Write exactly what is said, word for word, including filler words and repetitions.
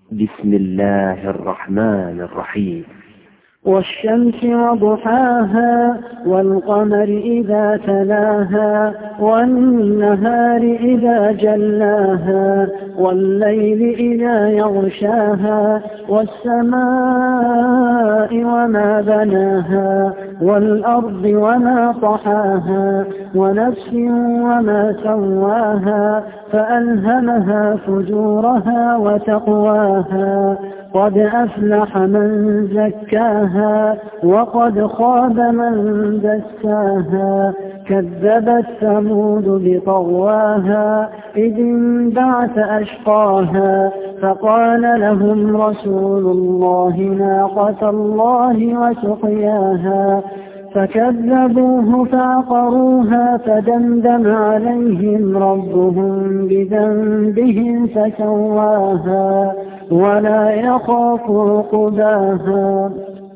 بسم الله الرحمن الرحيم. والشمس وضحاها والقمر إذا تلاها والنهار إذا جلاها والليل إذا يغشاها والسماء وما بناها والأرض وما طحاها ونفس وما سواها فألهمها فجورها وتقواها قد أفلح من زكاها وقد خاب من دساها كذبت ثمود بطغواها إذ انبعث أشقاها فقال لهم رسول الله ناقة الله وسقياها فكذبوه فعقروها فدمدم عليهم ربهم بذنبهم فسواها ولا يخاف عقباها.